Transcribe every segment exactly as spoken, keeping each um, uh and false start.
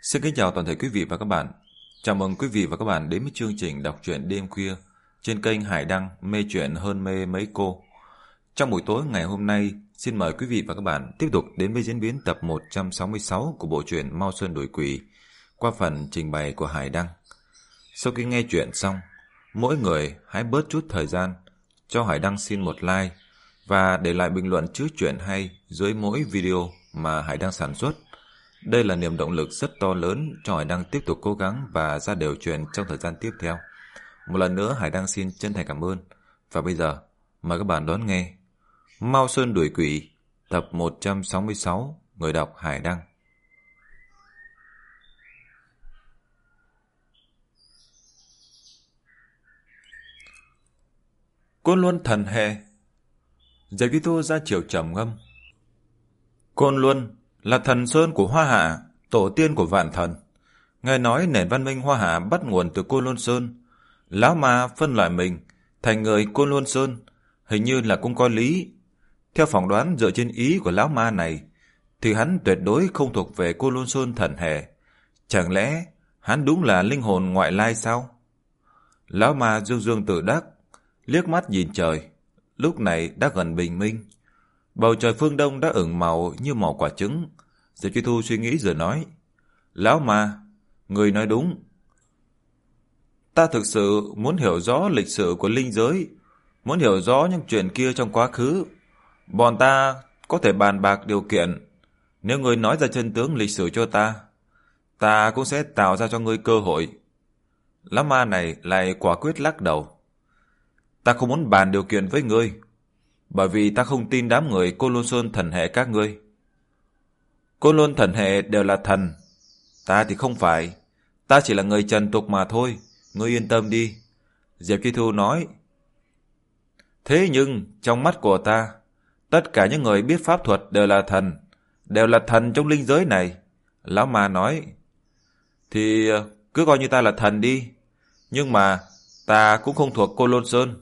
Xin kính chào toàn thể quý vị và các bạn. Chào mừng quý vị và các bạn đến với chương trình đọc truyện đêm khuya trên kênh Hải Đăng mê truyện hơn mê mấy cô. Trong buổi tối ngày hôm nay, xin mời quý vị và các bạn tiếp tục đến với diễn biến tập một trăm sáu mươi sáu của bộ truyện Mao Sơn Đuổi Quỷ qua phần trình bày của Hải Đăng. Sau khi nghe chuyện xong, mỗi người hãy bớt chút thời gian cho Hải Đăng xin một like và để lại bình luận chứa chuyện hay dưới mỗi video mà Hải Đăng sản xuất. Đây là niềm động lực rất to lớn cho Hải Đăng tiếp tục cố gắng và ra đều chuyện trong thời gian tiếp theo. Một lần nữa Hải Đăng xin chân thành cảm ơn. Và bây giờ, mời các bạn đón nghe Mao Sơn Đuổi Quỷ tập một trăm sáu mươi sáu, người đọc Hải Đăng. Côn Luân thần hệ. Giải Ký Tô ra chiều trầm ngâm. Côn Luân là thần sơn của Hoa Hạ, tổ tiên của vạn thần. Nghe nói nền văn minh Hoa Hạ bắt nguồn từ Côn Luân Sơn. Lão ma phân loại mình thành người Côn Luân Sơn, hình như là cũng có lý. Theo phỏng đoán dựa trên ý của lão ma này, thì hắn tuyệt đối không thuộc về Côn Luân Sơn thần hệ. Chẳng lẽ hắn đúng là linh hồn ngoại lai sao? Lão ma dương dương tự đắc, liếc mắt nhìn trời. Lúc này đã gần bình minh. Bầu trời phương đông đã ửng màu như màu quả trứng. Diệp Chi Thu suy nghĩ rồi nói: Lão ma, người nói đúng. Ta thực sự muốn hiểu rõ lịch sử của linh giới, muốn hiểu rõ những chuyện kia trong quá khứ. Bọn ta có thể bàn bạc điều kiện. Nếu người nói ra chân tướng lịch sử cho ta, ta cũng sẽ tạo ra cho ngươi cơ hội. Lão ma này lại quả quyết lắc đầu. Ta không muốn bàn điều kiện với ngươi, bởi vì ta không tin đám người Côn Luân Sơn thần hệ các ngươi. Côn Luân thần hệ đều là thần, ta thì không phải. Ta chỉ là người trần tục mà thôi, ngươi yên tâm đi. Diệp Chi Thu nói. Thế nhưng trong mắt của ta, tất cả những người biết pháp thuật đều là thần, đều là thần trong linh giới này. Lão ma nói. Thì cứ coi như ta là thần đi, nhưng mà ta cũng không thuộc Côn Luân Sơn.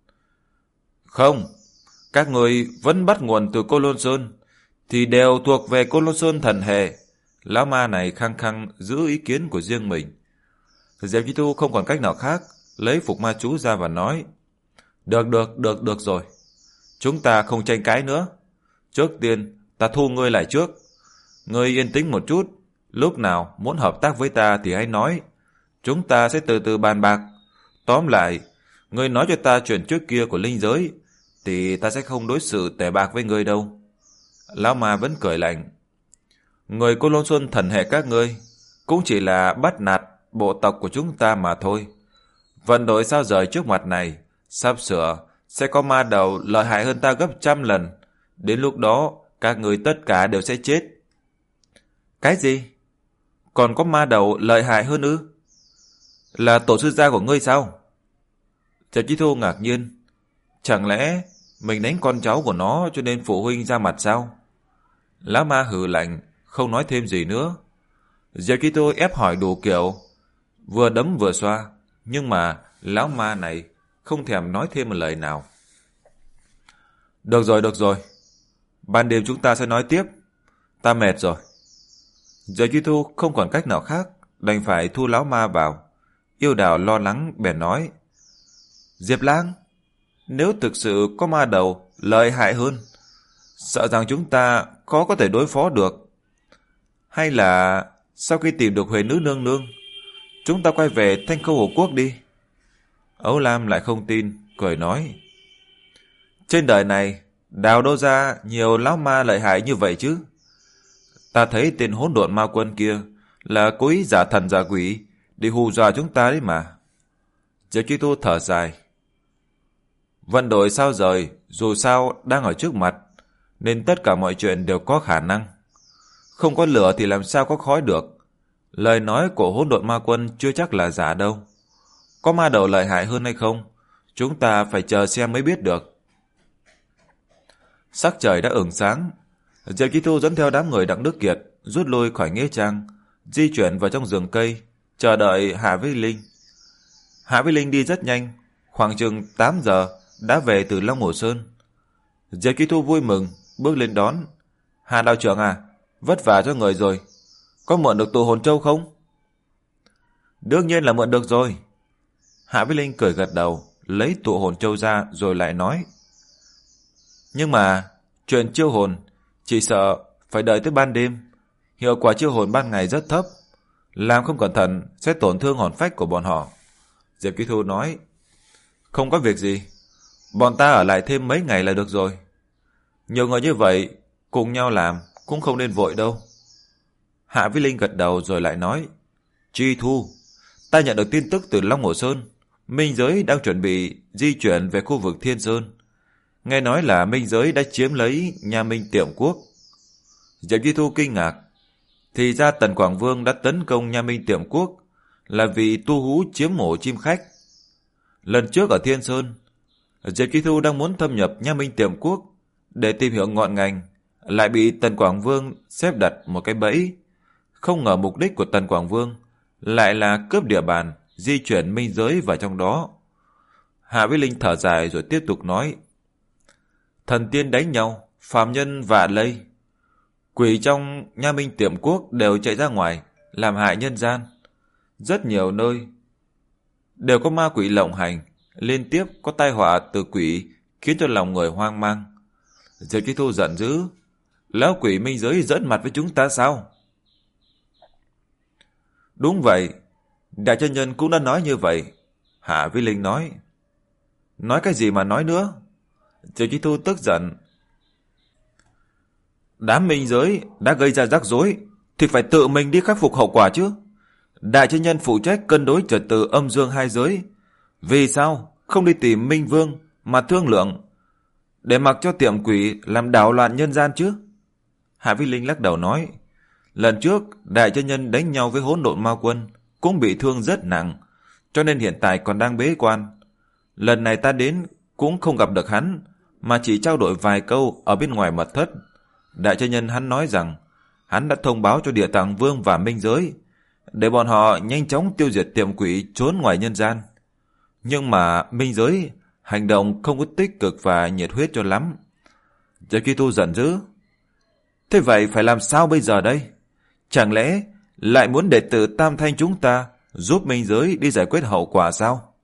Không, các người vẫn bắt nguồn từ Côn Luân Sơn, thì đều thuộc về Côn Luân Sơn thần hệ. Lão ma này khăng khăng giữ ý kiến của riêng mình. Diệp Chi Thu không còn cách nào khác, lấy phục ma chú ra và nói. Được, được, được, được rồi. Chúng ta không tranh cãi nữa. Trước tiên, ta thu ngươi lại trước. Ngươi yên tĩnh một chút. Lúc nào muốn hợp tác với ta thì hãy nói. Chúng ta sẽ từ từ bàn bạc. Tóm lại, ngươi nói cho ta chuyện trước kia của linh giới, thì ta sẽ không đối xử tệ bạc với ngươi đâu. Lão ma vẫn cười lạnh. Người Côn Luân Sơn thần hệ các ngươi cũng chỉ là bắt nạt bộ tộc của chúng ta mà thôi. Vận đội sao rời trước mặt này, sắp sửa sẽ có ma đầu lợi hại hơn ta gấp trăm lần. Đến lúc đó, các người tất cả đều sẽ chết. Cái gì? Còn có ma đầu lợi hại hơn ư? Là tổ sư gia của ngươi sao? Trần Chí Thu ngạc nhiên. Chẳng lẽ mình đánh con cháu của nó cho nên phụ huynh ra mặt sao? Lão ma hừ lạnh, không nói thêm gì nữa. Diệp Chi Thu ép hỏi đủ kiểu, vừa đấm vừa xoa, nhưng mà lão ma này không thèm nói thêm một lời nào. Được rồi, được rồi. Ban đêm chúng ta sẽ nói tiếp. Ta mệt rồi. Diệp Chi Thu không còn cách nào khác, đành phải thu lão ma vào. Yêu Đào lo lắng bèn nói. Diệp Lang, nếu thực sự có ma đầu lợi hại hơn, sợ rằng chúng ta khó có thể đối phó được. Hay là sau khi tìm được Huệ Nữ Nương Nương, chúng ta quay về Thanh Khâu Hồ Quốc đi. Ấu Lam lại không tin, cười nói. Trên đời này, đào đâu ra nhiều lão ma lợi hại như vậy chứ? Ta thấy tên hỗn độn ma quân kia là cố ý giả thần giả quỷ để hù dọa chúng ta đấy mà. Diệp Chi Thu thở dài. Vận đội sao rời, dù sao đang ở trước mặt, nên tất cả mọi chuyện đều có khả năng. Không có lửa thì làm sao có khói được. Lời nói của hỗn độn ma quân chưa chắc là giả đâu. Có ma đầu lợi hại hơn hay không, chúng ta phải chờ xem mới biết được. Sắc trời đã ửng sáng. Diệp Chi Thu dẫn theo đám người Đặng Đức Kiệt rút lui khỏi nghĩa trang, di chuyển vào trong rừng cây, chờ đợi Hạ Vĩ Linh. Hạ Vĩ Linh đi rất nhanh, khoảng chừng tám giờ đã về từ Long Hồ Sơn. Diệp Chi Thu vui mừng bước lên đón. Hạ đạo trưởng à, vất vả cho người rồi. có mượn được tụ hồn châu không? Đương nhiên là mượn được rồi. Hạ Vĩ Linh cười gật đầu, lấy tụ hồn châu ra rồi lại nói. Nhưng mà chuyện chiêu hồn chỉ sợ phải đợi tới ban đêm. Hiệu quả chiêu hồn ban ngày rất thấp, làm không cẩn thận sẽ tổn thương hồn phách của bọn họ. Diệp Ký Thu nói. Không có việc gì, bọn ta ở lại thêm mấy ngày là được rồi. Nhiều người như vậy cùng nhau làm cũng không nên vội đâu. Hạ Vĩ Linh gật đầu rồi lại nói. Chi Thu, ta nhận được tin tức từ Long Hồ Sơn, Minh Giới đang chuẩn bị di chuyển về khu vực Thiên Sơn. Nghe nói là Minh Giới đã chiếm lấy nhà Minh Tiệm Quốc. Diệp Chi Thu kinh ngạc. Thì ra Tần Quảng Vương đã tấn công nhà Minh Tiệm Quốc là vì tu hú chiếm mổ chim khách. Lần trước ở Thiên Sơn, Diệp Chi Thu đang muốn thâm nhập nhà Minh Tiệm Quốc để tìm hiểu ngọn ngành, lại bị Tần Quảng Vương xếp đặt một cái bẫy. Không ngờ mục đích của Tần Quảng Vương lại là cướp địa bàn, di chuyển Minh Giới vào trong đó. Hạ Vĩ Linh thở dài rồi tiếp tục nói. Thần tiên đánh nhau, phàm nhân vạ lây. Quỷ trong nhà Minh Tiệm Quốc đều chạy ra ngoài, làm hại nhân gian. Rất nhiều nơi đều có ma quỷ lộng hành, liên tiếp có tai họa từ quỷ khiến cho lòng người hoang mang. Diệp Chi Thu giận dữ. Lão quỷ Minh Giới giỡn mặt với chúng ta sao? Đúng vậy, Đại chân nhân cũng đã nói như vậy. Hạ Vĩ Linh nói. Nói cái gì mà nói nữa? Diệp Chi Thu tức giận. Đám Minh Giới đã gây ra rắc rối thì phải tự mình đi khắc phục hậu quả chứ. Đại chân nhân phụ trách cân đối trật tự âm dương hai giới, vì sao không đi tìm Minh Vương mà thương lượng, để mặc cho tiệm quỷ làm đảo loạn nhân gian chứ? Hạ Vĩ Linh lắc đầu nói. Lần trước Đại chân nhân đánh nhau với Hỗn Độn Ma Quân cũng bị thương rất nặng, cho nên hiện tại còn đang bế quan. Lần này ta đến cũng không gặp được hắn, mà chỉ trao đổi vài câu ở bên ngoài mật thất. Đại chân nhân hắn nói rằng hắn đã thông báo cho Địa Tạng Vương và Minh Giới để bọn họ nhanh chóng tiêu diệt tiệm quỷ trốn ngoài nhân gian. Nhưng mà Minh Giới hành động không có tích cực và nhiệt huyết cho lắm. Diệp Chi Thu giận dữ. Thế vậy phải làm sao bây giờ đây? Chẳng lẽ lại muốn đệ tử Tam Thanh chúng ta giúp Minh Giới đi giải quyết hậu quả sao?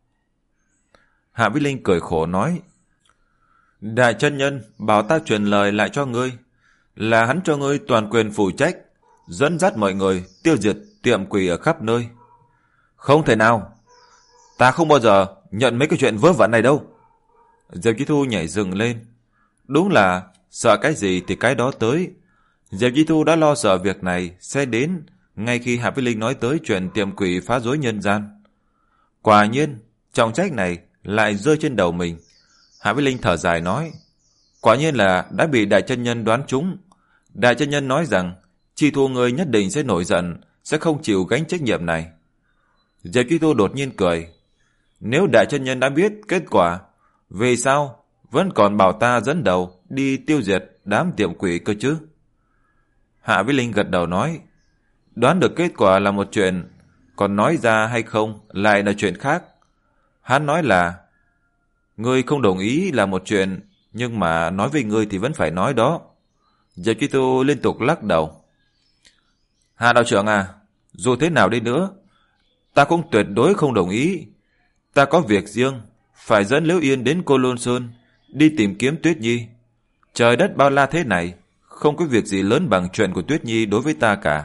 Hạ Vĩ Linh cười khổ nói. Đại chân nhân bảo ta truyền lời lại cho ngươi, là hắn cho ngươi toàn quyền phụ trách dẫn dắt mọi người tiêu diệt tiệm quỷ ở khắp nơi. Không thể nào, ta không bao giờ nhận mấy cái chuyện vớ vẩn này đâu. Diệp Chi Thu nhảy dựng lên. Đúng là sợ cái gì thì cái đó tới. Diệp Chi Thu đã lo sợ việc này sẽ đến ngay khi Hạ Vĩ Linh nói tới chuyện tiệm quỷ phá rối nhân gian. Quả nhiên trọng trách này lại rơi trên đầu mình. Hạ Vĩ Linh thở dài nói. Quả nhiên là đã bị Đại chân nhân đoán trúng. Đại chân nhân nói rằng Chi Thu ngươi nhất định sẽ nổi giận, sẽ không chịu gánh trách nhiệm này. Diệp Chi Thu đột nhiên cười. Nếu Đại chân nhân đã biết kết quả, vì sao vẫn còn bảo ta dẫn đầu đi tiêu diệt đám tiệm quỷ cơ chứ? Hạ Vĩ Linh gật đầu nói. Đoán được kết quả là một chuyện, còn nói ra hay không lại là chuyện khác. Hắn nói là ngươi không đồng ý là một chuyện, nhưng mà nói với ngươi thì vẫn phải nói đó. Diệp Chi Thu liên tục lắc đầu. Hạ đạo trưởng à, dù thế nào đi nữa, ta cũng tuyệt đối không đồng ý. Ta có việc riêng, phải dẫn Liễu Yên đến Cô Lôn Sơn đi tìm kiếm Tuyết Nhi. Trời đất bao la thế này, không có việc gì lớn bằng chuyện của Tuyết Nhi đối với ta cả.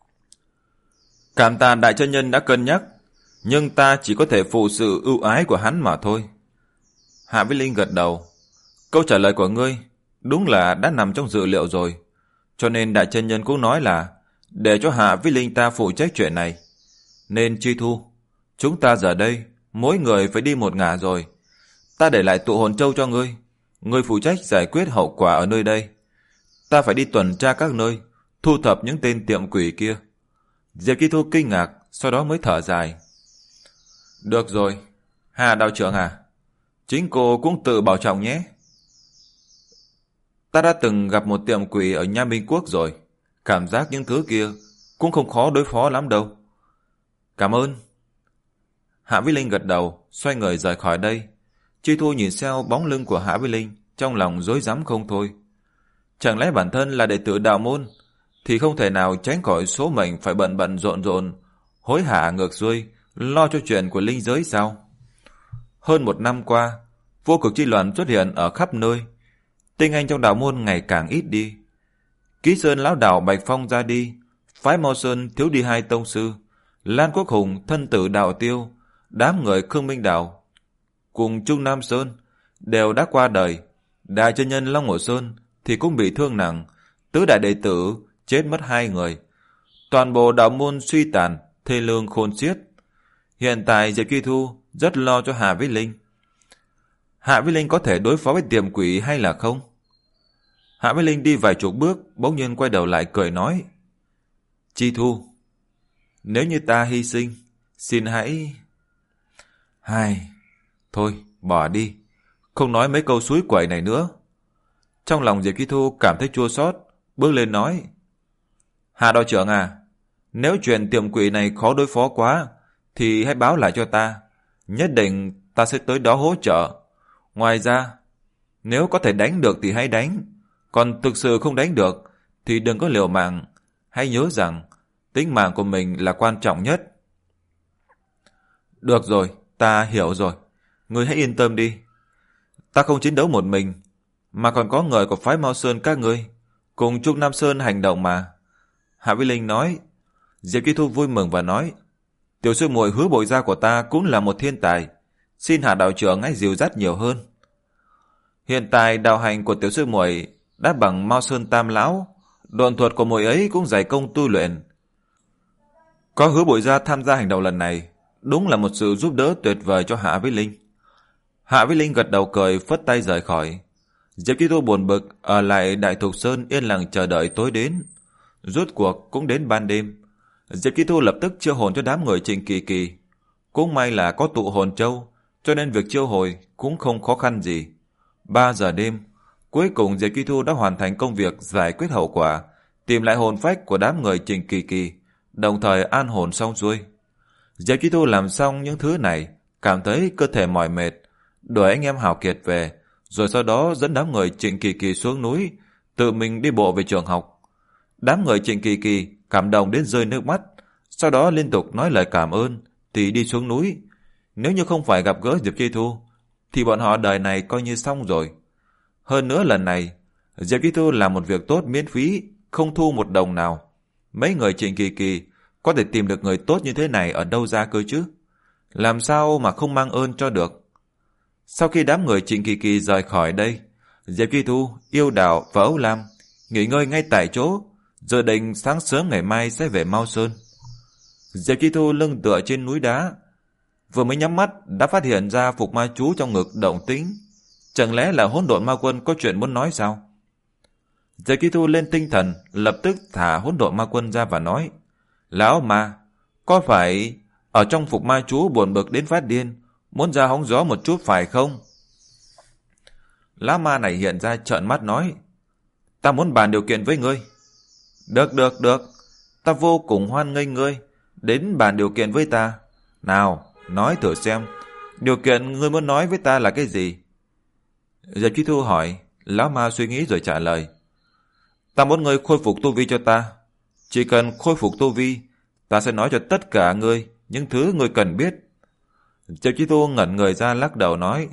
Cảm tạ Đại chân nhân đã cân nhắc, nhưng ta chỉ có thể phụ sự ưu ái của hắn mà thôi. Hạ Vĩ Linh gật đầu. Câu trả lời của ngươi đúng là đã nằm trong dự liệu rồi, cho nên Đại chân nhân cũng nói là để cho Hạ Vĩ Linh ta phụ trách chuyện này. Nên Chi Thu, chúng ta giờ đây mỗi người phải đi một ngả rồi. Ta để lại tụ hồn châu cho ngươi, ngươi phụ trách giải quyết hậu quả ở nơi đây. Ta phải đi tuần tra các nơi, thu thập những tên tiệm quỷ kia. Diệp Chi Thu kinh ngạc, sau đó mới thở dài. Được rồi, Hà đạo trưởng à, chính cô cũng tự bảo trọng nhé. Ta đã từng gặp một tiệm quỷ ở Nha Minh Quốc rồi, cảm giác những thứ kia cũng không khó đối phó lắm đâu. Cảm ơn. Hạ Vĩ Linh gật đầu, xoay người rời khỏi đây. Chi Thu nhìn theo bóng lưng của Hạ Vĩ Linh, trong lòng rối rắm không thôi. Chẳng lẽ bản thân là đệ tử đạo môn, thì không thể nào tránh khỏi số mệnh phải bận bận rộn rộn, hối hả ngược xuôi, lo cho chuyện của linh giới sao? Hơn một năm qua, vô cực chi loạn xuất hiện ở khắp nơi, tinh anh trong đạo môn ngày càng ít đi. Ký Sơn lão đạo Bạch Phong ra đi, phái Mao Sơn thiếu đi hai tông sư, Lan Quốc Hùng thân tử đạo tiêu, đám người Khương Minh Đạo cùng Trung Nam Sơn đều đã qua đời. Đại chân nhân Long Hồ Sơn thì cũng bị thương nặng, tứ đại đệ tử chết mất hai người. Toàn bộ đạo môn suy tàn, thê lương khôn xiết. Hiện tại Diệp Kỳ Thu rất lo cho Hạ Vĩ Linh. Hạ Vĩ Linh có thể đối phó với tiềm quỷ hay là không? Hạ Vĩ Linh đi vài chục bước, bỗng nhiên quay đầu lại cười nói: Chi Thu, nếu như ta hy sinh, xin hãy... Hai, thôi, bỏ đi, không nói mấy câu suối quẩy này nữa. Trong lòng Diệp Kỳ Thu cảm thấy chua xót, bước lên nói: Hạ đạo trưởng à, nếu chuyện tiềm quỷ này khó đối phó quá, thì hãy báo lại cho ta, nhất định ta sẽ tới đó hỗ trợ. Ngoài ra, nếu có thể đánh được thì hãy đánh, còn thực sự không đánh được thì đừng có liều mạng. Hãy nhớ rằng tính mạng của mình là quan trọng nhất. Được rồi, ta hiểu rồi. Ngươi hãy yên tâm đi. Ta không chiến đấu một mình, mà còn có người của phái Mao Sơn các ngươi cùng Trung Nam Sơn hành động mà. Hạ Vĩ Linh nói. Diệp Kỳ Thu vui mừng và nói: Tiểu sư muội Hứa Bội Gia của ta cũng là một thiên tài, xin Hạ đạo trưởng hãy dìu dắt nhiều hơn. Hiện tại đạo hành của tiểu sư muội đã bằng Mao Sơn Tam lão, độn thuật của muội ấy cũng dày công tu luyện. Có Hứa Bội Gia tham gia hành động lần này, đúng là một sự giúp đỡ tuyệt vời cho Hạ Vĩ Linh. Hạ Vĩ Linh gật đầu cười, phất tay rời khỏi. Diệp Kỳ Thu buồn bực ở lại Đại Thục Sơn yên lặng chờ đợi tối đến. Rốt cuộc cũng đến ban đêm. Diệp Kỳ Thu lập tức chiêu hồn cho đám người Trịnh Kỳ Kỳ. Cũng may là có tụ hồn châu, cho nên việc chiêu hồi cũng không khó khăn gì. Ba giờ đêm, cuối cùng Diệp Kỳ Thu đã hoàn thành công việc giải quyết hậu quả, tìm lại hồn phách của đám người Trịnh Kỳ Kỳ, đồng thời an hồn xong xuôi. Diệp Kỳ Thu làm xong những thứ này, cảm thấy cơ thể mỏi mệt, đuổi anh em hào kiệt về, rồi sau đó dẫn đám người Trịnh Kỳ Kỳ xuống núi, tự mình đi bộ về trường học. Đám người Trịnh Kỳ Kỳ cảm động đến rơi nước mắt, sau đó liên tục nói lời cảm ơn thì đi xuống núi. Nếu như không phải gặp gỡ Diệp Kỳ Thu thì bọn họ đời này coi như xong rồi. Hơn nữa lần này Diệp Kỳ Thu làm một việc tốt miễn phí, không thu một đồng nào. Mấy người Trịnh Kỳ Kỳ có thể tìm được người tốt như thế này ở đâu ra cơ chứ? Làm sao mà không mang ơn cho được? Sau khi đám người Trịnh Kỳ Kỳ rời khỏi đây, Diệp Kỳ Thu, Yêu Đạo và Âu Lam nghỉ ngơi ngay tại chỗ, dự định sáng sớm ngày mai sẽ về Mao Sơn. Diệp Kỳ Thu lưng tựa trên núi đá, vừa mới nhắm mắt đã phát hiện ra Phục Ma Chú trong ngực động tĩnh. Chẳng lẽ là Hỗn Độn Ma Quân có chuyện muốn nói sao? Diệp Kỳ Thu lên tinh thần, lập tức thả Hỗn Độn Ma Quân ra và nói: Lão ma, có phải ở trong Phục Ma Chú buồn bực đến phát điên, muốn ra hóng gió một chút phải không? Lão ma này hiện ra trợn mắt nói: Ta muốn bàn điều kiện với ngươi. Được được được, ta vô cùng hoan nghênh ngươi đến bàn điều kiện với ta. Nào, nói thử xem, điều kiện ngươi muốn nói với ta là cái gì? Diệp Kỳ Thu hỏi. Lão ma suy nghĩ rồi trả lời: Ta muốn ngươi khôi phục tu vi cho ta. Chỉ cần khôi phục tu vi, ta sẽ nói cho tất cả ngươi những thứ ngươi cần biết. Diệp Kỳ Thu ngẩn người ra lắc đầu nói: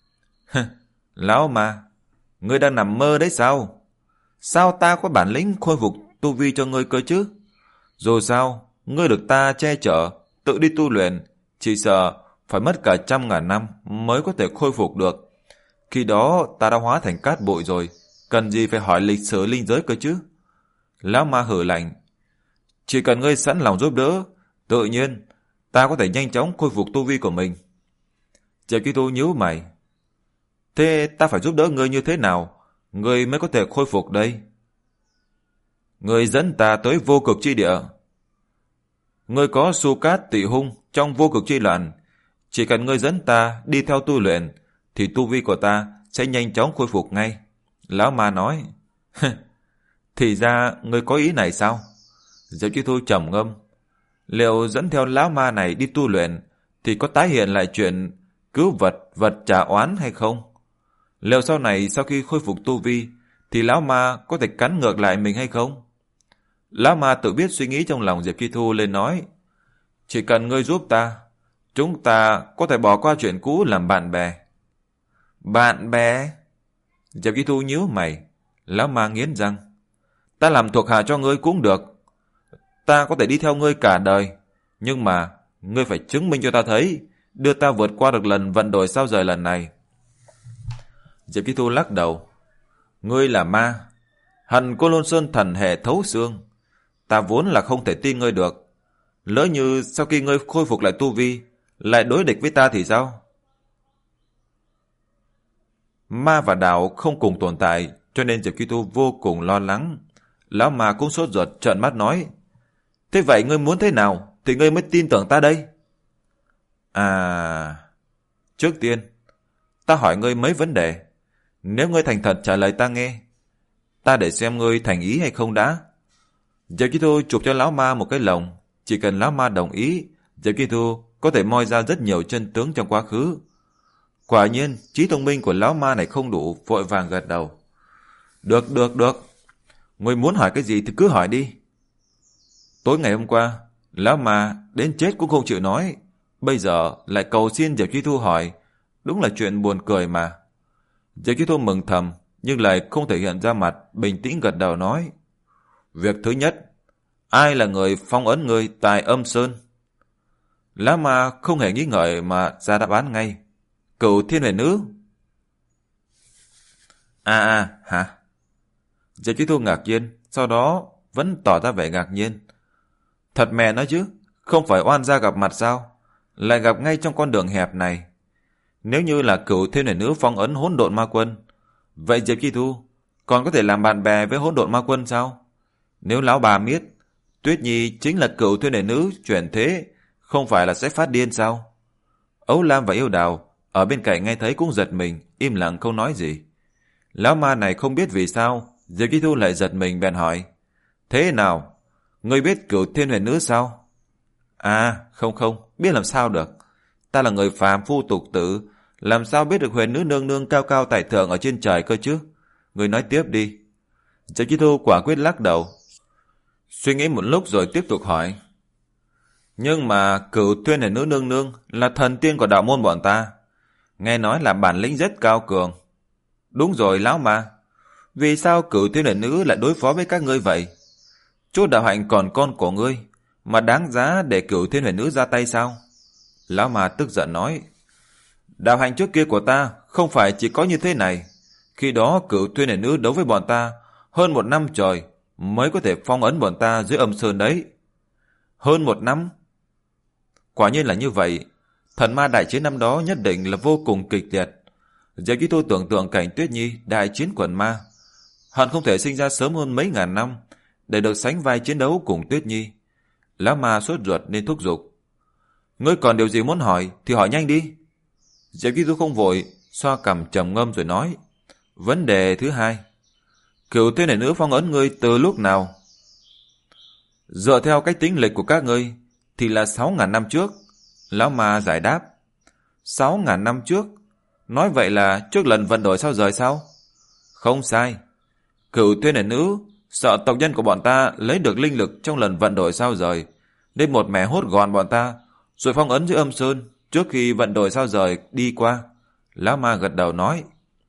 Lão ma, ngươi đang nằm mơ đấy sao? Sao ta có bản lĩnh khôi phục tu vi cho ngươi cơ chứ? Dù sao, ngươi được ta che chở, tự đi tu luyện, chỉ sợ phải mất cả trăm ngàn năm mới có thể khôi phục được. Khi đó ta đã hóa thành cát bụi rồi, cần gì phải hỏi lịch sử linh giới cơ chứ? Lão ma hử lạnh: Chỉ cần ngươi sẵn lòng giúp đỡ, tự nhiên ta có thể nhanh chóng khôi phục tu vi của mình. Diệp Kỳ Thu nhíu mày: Thế ta phải giúp đỡ ngươi như thế nào, ngươi mới có thể khôi phục đây? Ngươi dẫn ta tới vô cực chi địa. Ngươi có su cát tị hung trong vô cực chi loạn, chỉ cần ngươi dẫn ta đi theo tu luyện thì tu vi của ta sẽ nhanh chóng khôi phục ngay. Lão ma nói: Thì ra ngươi có ý này sao? Diệp Kỳ Thu trầm ngâm: Liệu dẫn theo lão ma này đi tu luyện thì có tái hiện lại chuyện cứu vật vật trả oán hay không? Liệu sau này sau khi khôi phục tu vi thì lão ma có thể cắn ngược lại mình hay không? Lão ma tự biết suy nghĩ trong lòng Diệp Chi Thu lên nói, chỉ cần ngươi giúp ta, chúng ta có thể bỏ qua chuyện cũ làm bạn bè. Bạn bè? Diệp Chi Thu nhíu mày. Lão ma nghiến răng, ta làm thuộc hạ cho ngươi cũng được. Ta có thể đi theo ngươi cả đời, nhưng mà ngươi phải chứng minh cho ta thấy, đưa ta vượt qua được lần vận đổi sao rời lần này. Diệp Chi Thu lắc đầu, ngươi là ma, hận Côn Lôn Sơn thần hệ thấu xương. Ta vốn là không thể tin ngươi được. Lỡ như sau khi ngươi khôi phục lại tu vi, lại đối địch với ta thì sao? Ma và đạo không cùng tồn tại, cho nên Diệp Chi Thu vô cùng lo lắng. Lão ma cũng sốt ruột trợn mắt nói, thế vậy ngươi muốn thế nào thì ngươi mới tin tưởng ta đây? À, trước tiên, ta hỏi ngươi mấy vấn đề. Nếu ngươi thành thật trả lời ta nghe, ta để xem ngươi thành ý hay không đã. Diệp Chi Thu chụp cho lão ma một cái lồng. Chỉ cần lão ma đồng ý, Diệp Chi Thu có thể moi ra rất nhiều chân tướng trong quá khứ. Quả nhiên, trí thông minh của lão ma này không đủ, vội vàng gật đầu. Được, được, được. Ngươi muốn hỏi cái gì thì cứ hỏi đi. Tối ngày hôm qua, lão ma đến chết cũng không chịu nói. Bây giờ lại cầu xin Diệp Chi Thu hỏi. Đúng là chuyện buồn cười mà. Diệp Chi Thu mừng thầm, nhưng lại không thể hiện ra mặt, bình tĩnh gật đầu nói. Việc thứ nhất, ai là người phong ấn người tại Âm Sơn? Lão ma không hề nghĩ ngợi mà ra đáp án ngay. Cửu Thiên Huyền Nữ. À à, hả? Diệp Chi Thu ngạc nhiên, sau đó vẫn tỏ ra vẻ ngạc nhiên. Thật mẹ nói chứ, không phải oan gia gặp mặt sao? Lại gặp ngay trong con đường hẹp này. Nếu như là Cửu Thiên Huyền Nữ phong ấn Hỗn Độn Ma Quân, vậy Diệp Chi Thu còn có thể làm bạn bè với Hỗn Độn Ma Quân sao? Nếu lão bà biết Tuyết Nhi chính là Cửu Thiên Huyền Nữ chuyển thế, không phải là sẽ phát điên sao? Ấu Lam và Yêu Đào ở bên cạnh nghe thấy cũng giật mình, im lặng không nói gì. Lão ma này không biết vì sao Diệp Chi Thu lại giật mình, bèn hỏi, thế nào? Ngươi biết Cửu Thiên Huyền Nữ sao? À, không không, biết làm sao được. Ta là người phàm phu tục tử, làm sao biết được huyền nữ nương nương cao cao tại thượng ở trên trời cơ chứ? Ngươi nói tiếp đi. Diệp Chi Thu quả quyết lắc đầu. Suy nghĩ một lúc rồi tiếp tục hỏi. Nhưng mà Cửu Thiên Huyền Nữ nương nương là thần tiên của đạo môn bọn ta. Nghe nói là bản lĩnh rất cao cường. Đúng rồi lão ma. Vì sao Cửu Thiên Huyền Nữ lại đối phó với các ngươi vậy? Chút đạo hạnh còn con của ngươi, mà đáng giá để Cửu Thiên Huyền Nữ ra tay sao? Lão ma tức giận nói. Đạo hạnh trước kia của ta không phải chỉ có như thế này. Khi đó Cửu Thiên Huyền Nữ đấu với bọn ta hơn một năm trời mới có thể phong ấn bọn ta dưới Âm Sơn đấy. Hơn một năm? Quả nhiên là như vậy. Thần ma đại chiến năm đó nhất định là vô cùng kịch liệt. Diệp Chi Thu tưởng tượng cảnh Tuyết Nhi đại chiến quần ma, hẳn không thể sinh ra sớm hơn mấy ngàn năm để được sánh vai chiến đấu cùng Tuyết Nhi. Lão ma sốt ruột nên thúc giục. Ngươi còn điều gì muốn hỏi thì hỏi nhanh đi. Diệp Chi Thu không vội, xoa cằm trầm ngâm rồi nói. Vấn đề thứ hai, Cửu Thiên Huyền Nữ phong ấn ngươi từ lúc nào? Dựa theo cách tính lịch của các ngươi thì là sáu ngàn năm trước. Lão ma giải đáp. Sáu ngàn năm trước? Nói vậy là trước lần vận đổi sao rời sao? Không sai. Cửu Thiên Huyền Nữ sợ tộc nhân của bọn ta lấy được linh lực trong lần vận đổi sao rời, nên một mẻ hốt gọn bọn ta, rồi phong ấn dưới Âm Sơn trước khi vận đổi sao rời đi qua. Lão ma gật đầu nói.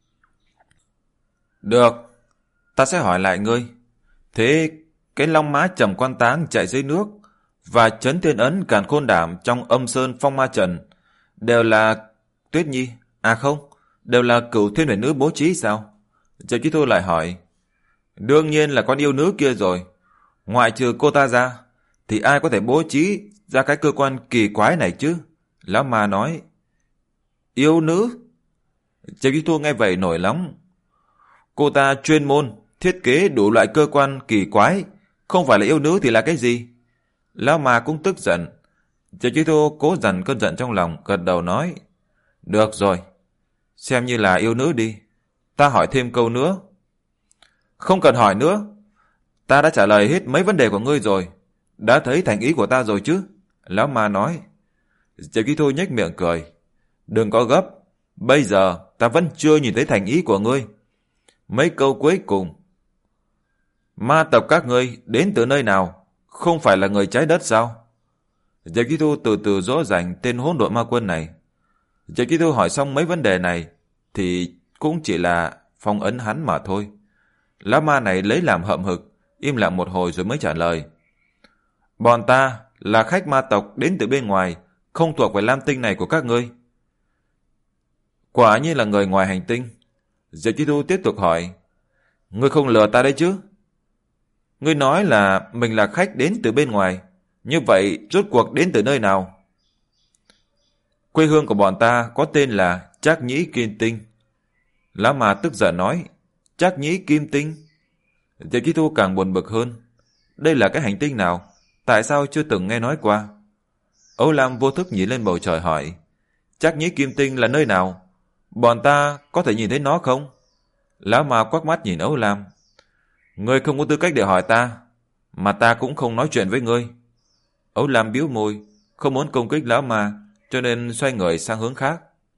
Được, ta sẽ hỏi lại ngươi. Thế cái Long Mã Trầm Quan Táng chạy dưới nước và Chấn Thiên Ấn Càn Khôn Đảm trong Âm Sơn Phong Ma Trần đều là Tuyết Nhi, à không, đều là Cửu Thiên Huyền Nữ bố trí sao? Diệp Chi Thu lại hỏi. Đương nhiên là con yêu nữ kia rồi. Ngoại trừ cô ta ra thì ai có thể bố trí ra cái cơ quan kỳ quái này chứ? Lão ma nói. Yêu nữ? Diệp Chi Thu nghe vậy nổi nóng. Cô ta chuyên môn thiết kế đủ loại cơ quan kỳ quái, không phải là yêu nữ thì là cái gì? Lão ma cũng tức giận. Diệp Chi Thu cố dằn cơn giận trong lòng, gật đầu nói. Được rồi, xem như là yêu nữ đi. Ta hỏi thêm câu nữa. Không cần hỏi nữa. Ta đã trả lời hết mấy vấn đề của ngươi rồi. Đã thấy thành ý của ta rồi chứ? Lão ma nói. Diệp Chi Thu nhếch miệng cười. Đừng có gấp. Bây giờ ta vẫn chưa nhìn thấy thành ý của ngươi. Mấy câu cuối cùng. Ma tộc các ngươi đến từ nơi nào? Không phải là người trái đất sao? Diệp Chí Thu từ từ dỗ dành tên hỗn độn ma quân này. Diệp Chí Thu hỏi xong mấy vấn đề này thì cũng chỉ là phong ấn hắn mà thôi. Lão ma này lấy làm hậm hực, im lặng một hồi rồi mới trả lời. Bọn ta là khách ma tộc đến từ bên ngoài, không thuộc về lam tinh này của các ngươi. Quả nhiên là người ngoài hành tinh. Diệp Chí Thu tiếp tục hỏi. Ngươi không lừa ta đấy chứ? Ngươi nói là mình là khách đến từ bên ngoài, như vậy rốt cuộc đến từ nơi nào? Quê hương của bọn ta có tên là Trác Nhĩ Kim Tinh. Lão ma tức giận nói. Trác Nhĩ Kim Tinh? Diệp Chí Thu càng buồn bực hơn. Đây là cái hành tinh nào? Tại sao chưa từng nghe nói qua? Âu Lam vô thức nhìn lên bầu trời hỏi. Trác Nhĩ Kim Tinh là nơi nào? Bọn ta có thể nhìn thấy nó không? Lão ma quắc mắt nhìn Âu Lam. Ngươi không có tư cách để hỏi ta, mà ta cũng không nói chuyện với ngươi. Âu Lam bĩu môi, không muốn công kích lão ma, cho nên xoay người sang hướng khác.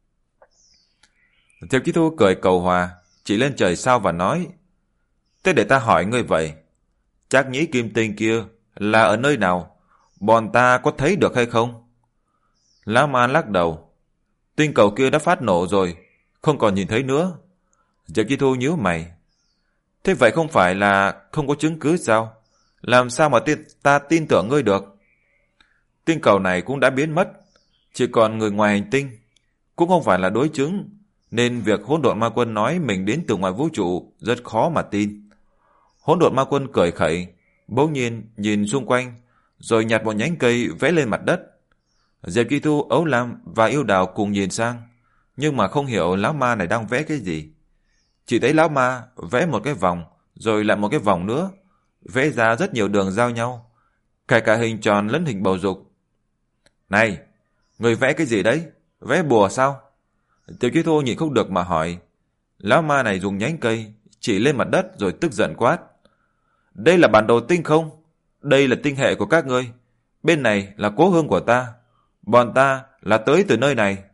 Diệp Chí Thu cười cầu hòa, chỉ lên trời sao và nói. Thế để ta hỏi ngươi vậy, Trác Nhĩ Kim Tinh kia là ở nơi nào? Bọn ta có thấy được hay không? Lão ma lắc đầu. Tinh cầu kia đã phát nổ rồi, không còn nhìn thấy nữa. Diệp Chí Thu nhíu mày. Thế vậy không phải là không có chứng cứ sao? Làm sao mà tin, ta tin tưởng ngươi được? Tinh cầu này cũng đã biến mất, chỉ còn người ngoài hành tinh, cũng không phải là đối chứng, nên việc hỗn độn ma quân nói mình đến từ ngoài vũ trụ rất khó mà tin. Hỗn độn ma quân cười khẩy, bỗng nhiên nhìn xung quanh, rồi nhặt một nhánh cây vẽ lên mặt đất. Diệp Chí Thu, Ấu Lam và Yêu Đào cùng nhìn sang, nhưng mà không hiểu lão ma này đang vẽ cái gì. Chỉ thấy lão ma vẽ một cái vòng, rồi lại một cái vòng nữa, vẽ ra rất nhiều đường giao nhau, kể cả hình tròn lẫn hình bầu dục. Này, người vẽ cái gì đấy? Vẽ bùa sao? Tiểu Chí Thu nhìn không được mà hỏi. Lão ma này dùng nhánh cây chỉ lên mặt đất rồi tức giận quát. Đây là bản đồ tinh không? Đây là tinh hệ của các ngươi. Bên này là cố hương của ta. Bọn ta là tới từ nơi này.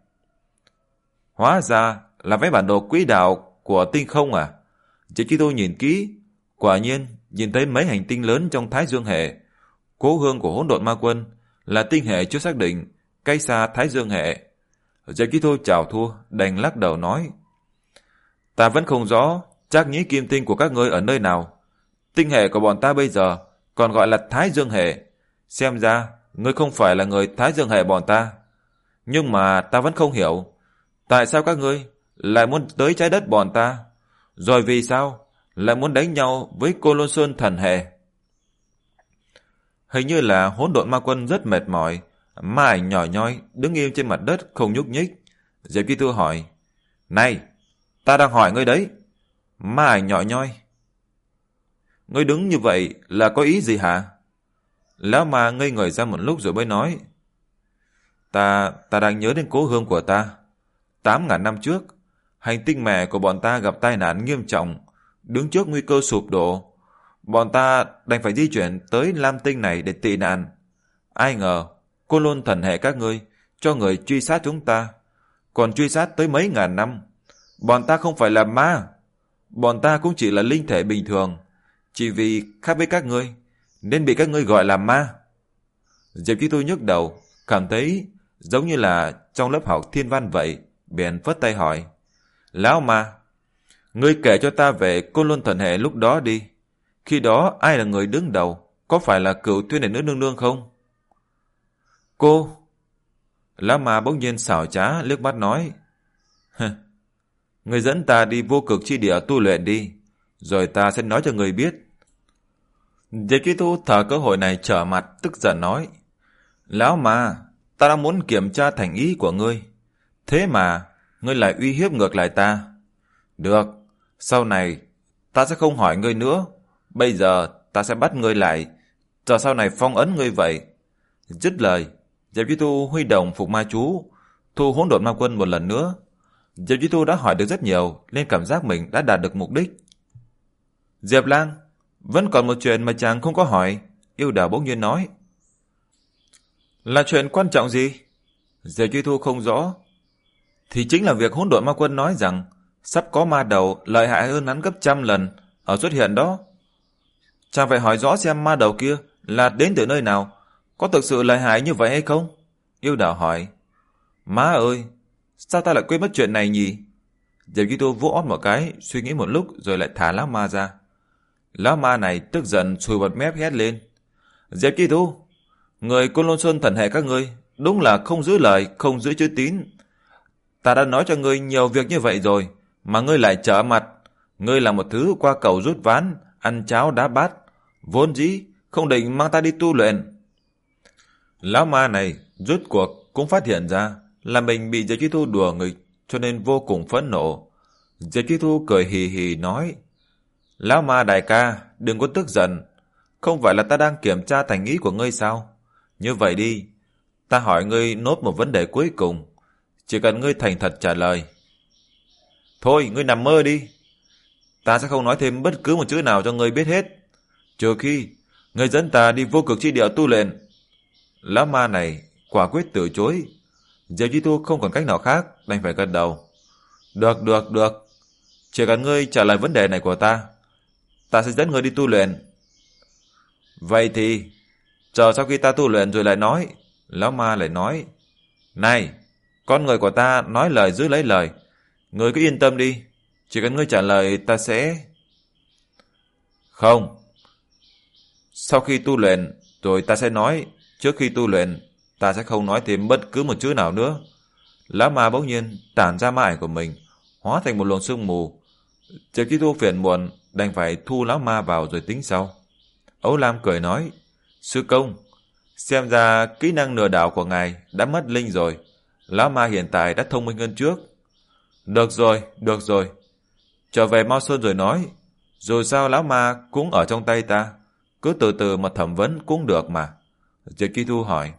Hóa ra là vẽ bản đồ quỹ đạo của tinh không à? Tiểu Chí Thu nhìn kỹ, quả nhiên nhìn thấy mấy hành tinh lớn trong Thái Dương hệ. Cố hương của hỗn độn ma quân là tinh hệ chưa xác định, cách xa Thái Dương hệ. Diệp Chí Thu chào thua, đành lắc đầu nói. Ta vẫn không rõ Trác Nhĩ Kim Tinh của các ngươi ở nơi nào. Tinh hệ của bọn ta bây giờ còn gọi là Thái Dương hệ. Xem ra ngươi không phải là người Thái Dương hệ bọn ta. Nhưng mà ta vẫn không hiểu, tại sao các ngươi lại muốn tới trái đất bọn ta? Rồi vì sao lại muốn đánh nhau với Cô Lôn Sơn thần hệ? Hình như là hỗn độn ma quân rất mệt mỏi, ma ảnh nhỏ nhoi đứng im trên mặt đất không nhúc nhích. Diệp Chí Thu hỏi. Này, ta đang hỏi ngươi đấy. Ma ảnh nhỏ nhoi. Ngươi đứng như vậy là có ý gì hả? Lão ma ngây người ra một lúc rồi mới nói. Ta, ta đang nhớ đến cố hương của ta. Tám ngàn năm trước, hành tinh mẹ của bọn ta gặp tai nạn nghiêm trọng, đứng trước nguy cơ sụp đổ. Bọn ta đành phải di chuyển tới Lam Tinh này để tị nạn. Ai ngờ, Cô Lôn thần hệ các ngươi cho người truy sát chúng ta, còn truy sát tới mấy ngàn năm. Bọn ta không phải là ma, bọn ta cũng chỉ là linh thể bình thường, chỉ vì khác với các ngươi nên bị các ngươi gọi là ma. Diệp Chí Thu nhức đầu, cảm thấy giống như là trong lớp học thiên văn vậy, bèn phất tay hỏi. Lão ma, ngươi kể cho ta về Cô Lôn thần hệ lúc đó đi. Khi đó ai là người đứng đầu? Có phải là Cửu Tuyên Đệ Nữ Nương Nương không? Cô? Lão ma bỗng nhiên xảo trá liếc mắt nói. Người dẫn ta đi vô cực chi địa tu luyện đi, rồi ta sẽ nói cho người biết. Diệp Chí Thu thở cơ hội này trở mặt, tức giận nói. Lão ma, ta đang muốn kiểm tra thành ý của ngươi, thế mà ngươi lại uy hiếp ngược lại ta. Được, sau này ta sẽ không hỏi ngươi nữa. Bây giờ ta sẽ bắt ngươi lại, chờ sau này phong ấn ngươi vậy. Dứt lời, Diệp Chí Thu huy động phục ma chú, thu hỗn độn ma quân một lần nữa. Diệp Chí Thu đã hỏi được rất nhiều, nên cảm giác mình đã đạt được mục đích. Diệp Lang, vẫn còn một chuyện mà chàng không có hỏi. Yêu Đào bỗng nhiên nói. Là chuyện quan trọng gì? Diệp Chí Thu không rõ. Thì chính là việc hỗn độn ma quân nói rằng sắp có ma đầu lợi hại hơn hắn gấp trăm lần ở xuất hiện đó. Chàng phải hỏi rõ xem ma đầu kia là đến từ nơi nào, có thực sự lợi hại như vậy hay không? Yêu Đào hỏi. Má ơi, sao ta lại quên mất chuyện này nhỉ? Diệp Chi vỗ ót một cái, suy nghĩ một lúc rồi lại thả lão ma ra. Lão ma này tức giận sùi bọt mép hét lên. Diệp Chi Thu, người Côn Lôn Sơn thần hệ các ngươi đúng là không giữ lời, không giữ chữ tín. Ta đã nói cho ngươi nhiều việc như vậy rồi, mà ngươi lại trở mặt. Ngươi là một thứ qua cầu rút ván, ăn cháo đá bát, vốn dĩ không định mang ta đi tu luyện. Lão ma này rút cuộc cũng phát hiện ra là mình bị Diệp Chi Thu đùa nghịch, cho nên vô cùng phẫn nộ. Diệp Chi Thu cười hì hì nói, Lão ma đại ca, đừng có tức giận. Không phải là ta đang kiểm tra thành ý của ngươi sao? Như vậy đi, ta hỏi ngươi nốt một vấn đề cuối cùng. Chỉ cần ngươi thành thật trả lời. Thôi, ngươi nằm mơ đi. Ta sẽ không nói thêm bất cứ một chữ nào cho ngươi biết hết. Trừ khi, ngươi dẫn ta đi vô cực chi địa tu luyện. Lão ma này quả quyết từ chối. Diệp Chi Thu không còn cách nào khác, đành phải gật đầu. Được, được, được. Chỉ cần ngươi trả lời vấn đề này của ta, ta sẽ dẫn ngươi đi tu luyện. Vậy thì, chờ sau khi ta tu luyện rồi lại nói. Lão ma lại nói, này, con người của ta nói lời giữ lấy lời. Ngươi cứ yên tâm đi. Chỉ cần ngươi trả lời ta sẽ... Không. Sau khi tu luyện rồi ta sẽ nói. Trước khi tu luyện ta sẽ không nói thêm bất cứ một chữ nào nữa. Lão ma bỗng nhiên tản ra ma ảnh của mình, hóa thành một luồng sương mù. Diệp Chi Thu phiền muộn, đành phải thu lão ma vào rồi tính sau. Âu Lam cười nói, sư công, xem ra kỹ năng lừa đảo của ngài đã mất linh rồi. Lão ma hiện tại đã thông minh hơn trước. Được rồi, được rồi. Trở về Mao Sơn rồi nói. Dù sao lão ma cũng ở trong tay ta, cứ từ từ mà thẩm vấn cũng được mà. Diệp Chi Thu hỏi.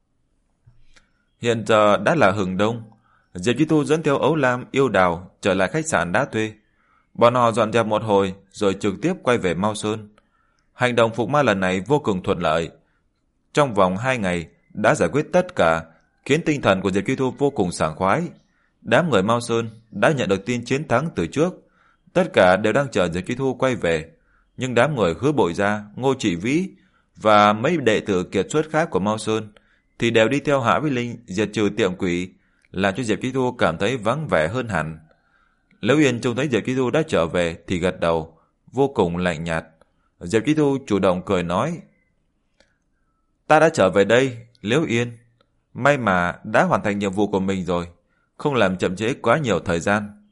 Hiện giờ đã là hừng đông. Diệp Chi Thu dẫn theo Ấu Lam, Yêu Đào trở lại khách sạn đã thuê. Bọn họ dọn dẹp một hồi rồi trực tiếp quay về Mao Sơn. Hành động phục ma lần này vô cùng thuận lợi. Trong vòng hai ngày đã giải quyết tất cả, khiến tinh thần của Diệp Chi Thu vô cùng sảng khoái. Đám người Mao Sơn đã nhận được tin chiến thắng từ trước, tất cả đều đang chờ Diệp Chi Thu quay về. Nhưng đám người Hứa Bội Gia, Ngô Chỉ Vĩ và mấy đệ tử kiệt xuất khác của Mao Sơn thì đều đi theo Hạ Vĩ Linh diệt trừ tiệm quỷ, làm cho Diệp Chi Thu cảm thấy vắng vẻ hơn hẳn. Liễu Yên trông thấy Diệp Chi Thu đã trở về thì gật đầu, vô cùng lạnh nhạt. Diệp Chi Thu chủ động cười nói, ta đã trở về đây, Liễu Yên. May mà đã hoàn thành nhiệm vụ của mình rồi, không làm chậm trễ quá nhiều thời gian.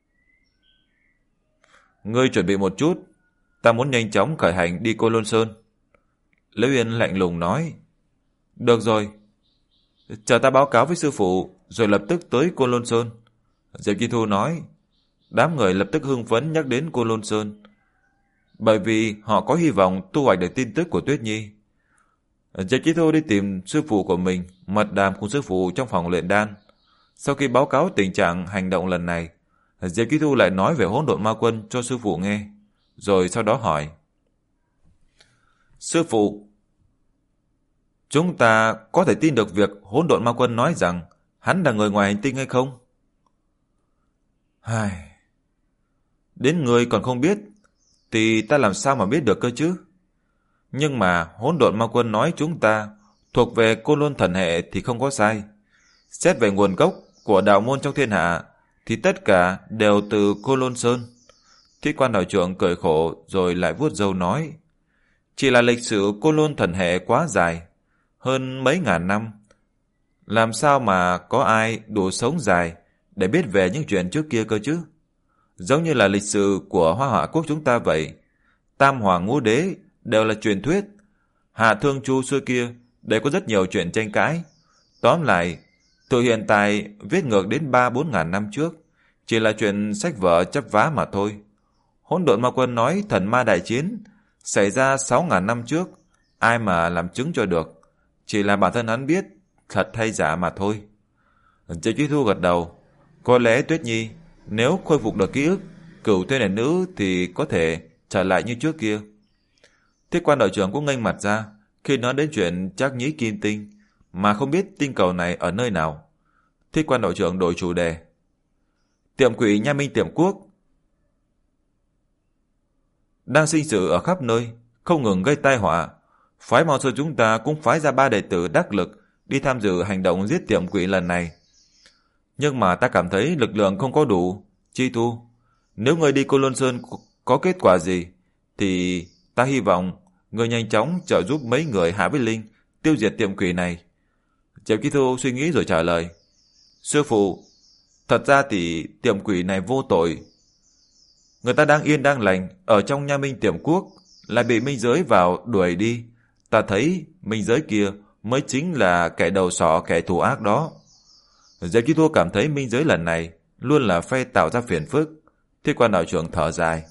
Ngươi chuẩn bị một chút, ta muốn nhanh chóng khởi hành đi Côn Lôn Sơn. Liễu Yên lạnh lùng nói. Được rồi, chờ ta báo cáo với sư phụ rồi lập tức tới Côn Lôn Sơn. Diệp Chi Thu nói. Đám người lập tức hưng phấn nhắc đến Côn Lôn Sơn, bởi vì họ có hy vọng thu hoạch được tin tức của Tuyết Nhi. Diệp Chi Thu đi tìm sư phụ của mình, mật đàm cùng sư phụ trong phòng luyện đan. Sau khi báo cáo tình trạng hành động lần này, Diệp Chi Thu lại nói về hỗn độn ma quân cho sư phụ nghe, rồi sau đó hỏi. Sư phụ, chúng ta có thể tin được việc hỗn độn ma quân nói rằng hắn là người ngoài hành tinh hay không? Ai... Đến người còn không biết, thì ta làm sao mà biết được cơ chứ? Nhưng mà hỗn độn ma quân nói chúng ta thuộc về Côn Lôn thần hệ thì không có sai. Xét về nguồn gốc của đạo môn trong thiên hạ thì tất cả đều từ Côn Lôn Sơn. Thiết Quan đạo trưởng cười khổ rồi lại vuốt râu nói. Chỉ là lịch sử Côn Lôn thần hệ quá dài, hơn mấy ngàn năm. Làm sao mà có ai đủ sống dài để biết về những chuyện trước kia cơ chứ? Giống như là lịch sử của Hoa Hạ quốc chúng ta vậy. Tam hoàng ngũ đế đều là truyền thuyết. Hạ Thương Chu xưa kia đều có rất nhiều chuyện tranh cãi. Tóm lại, từ hiện tại viết ngược đến ba bốn ngàn năm trước, chỉ là chuyện sách vở chấp vá mà thôi. Hỗn độn ma quân nói thần ma đại chiến xảy ra sáu ngàn năm trước, ai mà làm chứng cho được? Chỉ là bản thân hắn biết thật hay giả mà thôi. Triệu Chí Thu gật đầu. Có lẽ Tuyết Nhi nếu khôi phục được ký ức cửu thê này nữ thì có thể trở lại như trước kia. Thiết Quan đạo trưởng cũng nghênh mặt ra khi nói đến chuyện Trác Nhĩ Kim Tinh, mà không biết tinh cầu này ở nơi nào. Thiết Quan đạo trưởng đổi chủ đề. Tiệm quỷ Nha Minh Tiệm Quốc đang sinh sự ở khắp nơi, không ngừng gây tai họa. Phái Mao Sơn chúng ta cũng phái ra ba đệ tử đắc lực đi tham dự hành động giết tiệm quỷ lần này. Nhưng mà ta cảm thấy lực lượng không có đủ. Chi Tu, nếu ngươi đi Côn Luân Sơn có kết quả gì, thì ta hy vọng ngươi nhanh chóng trợ giúp mấy người Hạ Bích Linh tiêu diệt tiệm quỷ này. Diệp Chi Thu suy nghĩ rồi trả lời. Sư phụ, thật ra thì tiệm quỷ này vô tội. Người ta đang yên đang lành ở trong Nha Minh tiệm quốc, lại bị minh giới vào đuổi đi. Ta thấy minh giới kia mới chính là kẻ đầu sỏ, kẻ thù ác đó. Diệp Chi Thu cảm thấy minh giới lần này luôn là phe tạo ra phiền phức. Thiết Quan đạo trưởng thở dài.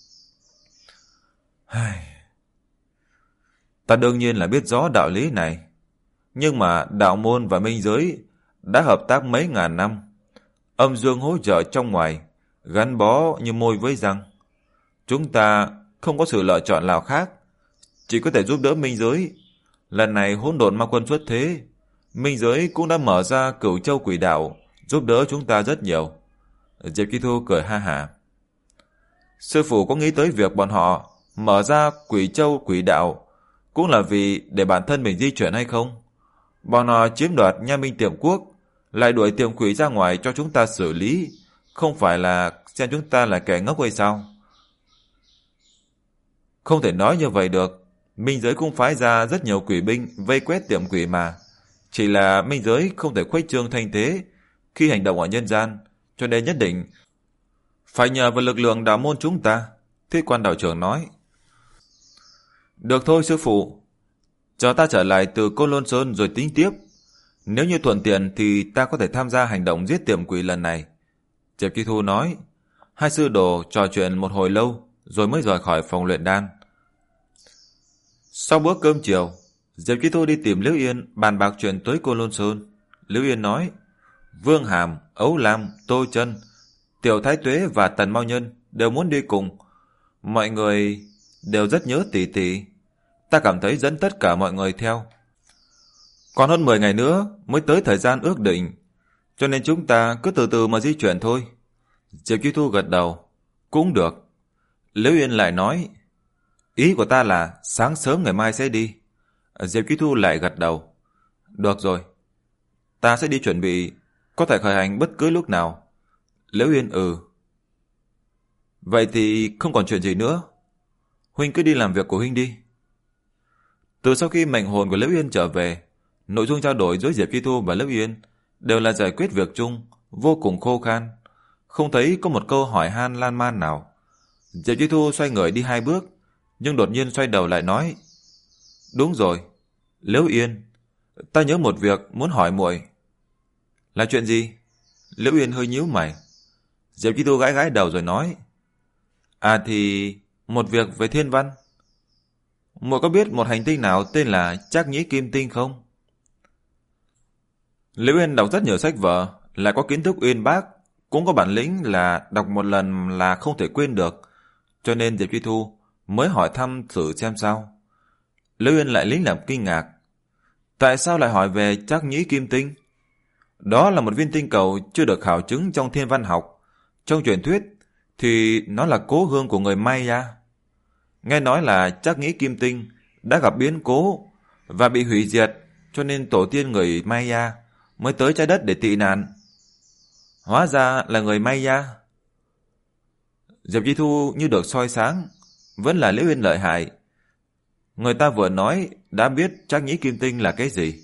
Ta đương nhiên là biết rõ đạo lý này, nhưng mà đạo môn và minh giới đã hợp tác mấy ngàn năm, âm dương hỗ trợ trong ngoài, gắn bó như môi với răng. Chúng ta không có sự lựa chọn nào khác, chỉ có thể giúp đỡ minh giới. Lần này hỗn độn ma quân xuất thế, minh giới cũng đã mở ra Cửu Châu Quỷ Đạo, giúp đỡ chúng ta rất nhiều. Diệp Chi Thu cười ha hả. Sư phụ có nghĩ tới việc bọn họ mở ra Quỷ Châu Quỷ Đạo cũng là vì để bản thân mình di chuyển hay không? Bọn họ chiếm đoạt Nha Minh tiệm quốc, lại đuổi tiệm quỷ ra ngoài cho chúng ta xử lý, không phải là xem chúng ta là kẻ ngốc hay sao? Không thể nói như vậy được. Minh giới cũng phái ra rất nhiều quỷ binh vây quét tiệm quỷ mà. Chỉ là minh giới không thể khuếch trương thanh thế khi hành động ở nhân gian, cho nên nhất định phải nhờ vào lực lượng đạo môn chúng ta. Thiết Quan đạo trưởng nói. Được thôi sư phụ, chờ ta trở lại từ Côn Lôn Sơn rồi tính tiếp. Nếu như thuận tiện thì ta có thể tham gia hành động giết tiệm quỷ lần này. Diệp Chi Thu nói. Hai sư đồ trò chuyện một hồi lâu rồi mới rời khỏi phòng luyện đan. Sau bữa cơm chiều, Diệp Chi Thu đi tìm Liễu Yên bàn bạc chuyện tới Côn Lôn Sơn. Liễu Yên nói, Vương Hàm, Ấu Lam, Tô Chân, Tiểu Thái Tuế và Tần Mao Nhân đều muốn đi cùng. Mọi người đều rất nhớ tỷ tỷ. Ta cảm thấy dẫn tất cả mọi người theo. Còn hơn mười ngày nữa mới tới thời gian ước định, cho nên chúng ta cứ từ từ mà di chuyển thôi. Diệp Chi Thu gật đầu. Cũng được. Liễu Yên lại nói, ý của ta là sáng sớm ngày mai sẽ đi. Diệp Chi Thu lại gật đầu. Được rồi, ta sẽ đi chuẩn bị, có thể khởi hành bất cứ lúc nào. Liễu Yên ừ. Vậy thì không còn chuyện gì nữa. Huynh cứ đi làm việc của Huynh đi. Từ sau khi mệnh hồn của Liễu Yên trở về, nội dung trao đổi giữa Diệp Chi Thu và Liễu Yên đều là giải quyết việc chung, vô cùng khô khan. Không thấy có một câu hỏi han lan man nào. Diệp Chi Thu xoay người đi hai bước, nhưng đột nhiên xoay đầu lại nói, đúng rồi, Liễu Yên, ta nhớ một việc muốn hỏi muội. Là chuyện gì? Liễu Yên hơi nhíu mày. Diệp Chi Thu gãi gãi đầu rồi nói, à thì một việc về thiên văn. Muội có biết một hành tinh nào tên là Trác Nhĩ Kim Tinh không? Liễu Yên đọc rất nhiều sách vở, lại có kiến thức uyên bác, cũng có bản lĩnh là đọc một lần là không thể quên được, cho nên Diệp Chi Thu mới hỏi thăm thử xem sao. Liễu Yên lại lấy làm kinh ngạc. Tại sao lại hỏi về Trác Nhĩ Kim Tinh? Đó là một viên tinh cầu chưa được khảo chứng trong thiên văn học. Trong truyền thuyết thì nó là cố hương của người Maya. Nghe nói là Trác Nhĩ Kim Tinh đã gặp biến cố và bị hủy diệt, cho nên tổ tiên người Maya mới tới trái đất để tị nạn. Hóa ra là người Maya. Diệp Chi Thu như được soi sáng. Vẫn là Liễu Yên lợi hại. Người ta vừa nói đã biết Trác Nhĩ Kim Tinh là cái gì.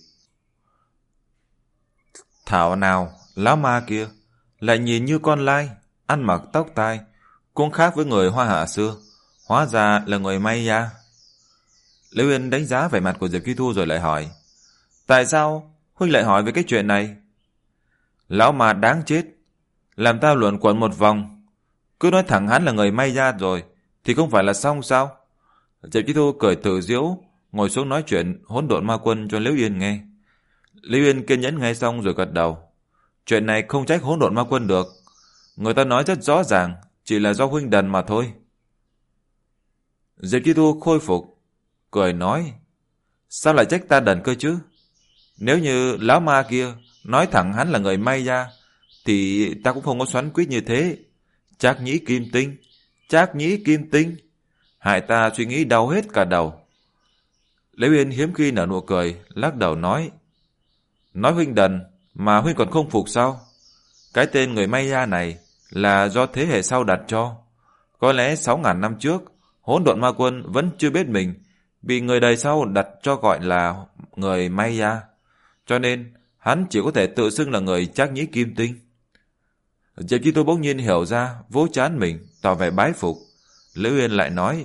Thảo nào lão ma kia lại nhìn như con lai, ăn mặc tóc tai, cũng khác với người Hoa Hạ xưa. Hóa ra là người Maya. Liễu Yên đánh giá vẻ mặt của Diệp Chi Thu rồi lại hỏi, tại sao huynh lại hỏi về cái chuyện này? Lão ma đáng chết, làm tao luẩn quẩn một vòng. Cứ nói thẳng hắn là người Maya rồi thì không phải là xong sao? Diệp Chi Thu cười tự giễu, ngồi xuống nói chuyện hỗn độn ma quân cho Liễu Yên nghe. Liễu Yên kiên nhẫn nghe xong rồi gật đầu. Chuyện này không trách hỗn độn ma quân được. Người ta nói rất rõ ràng, chỉ là do huynh đần mà thôi. Diệp Chi Thu khôi phục, cười nói, sao lại trách ta đần cơ chứ? Nếu như lão ma kia nói thẳng hắn là người Maya thì ta cũng không có xoắn quýt như thế. Trác Nhĩ Kim Tinh, Trác Nhĩ Kim Tinh. hại ta suy nghĩ đau hết cả đầu. Liễu Yên hiếm khi nở nụ cười, lắc đầu nói, nói huynh đần mà huynh còn không phục sao? Cái tên người Maya này là do thế hệ sau đặt cho. Có lẽ sáu ngàn năm trước, hỗn độn ma quân vẫn chưa biết mình bị người đời sau đặt cho gọi là người Maya, cho nên hắn chỉ có thể tự xưng là người Trác Nhĩ Kim Tinh. Diệp Chi Tu bỗng nhiên hiểu ra, vỗ trán mình, tỏ vẻ bái phục. Liễu Yên lại nói,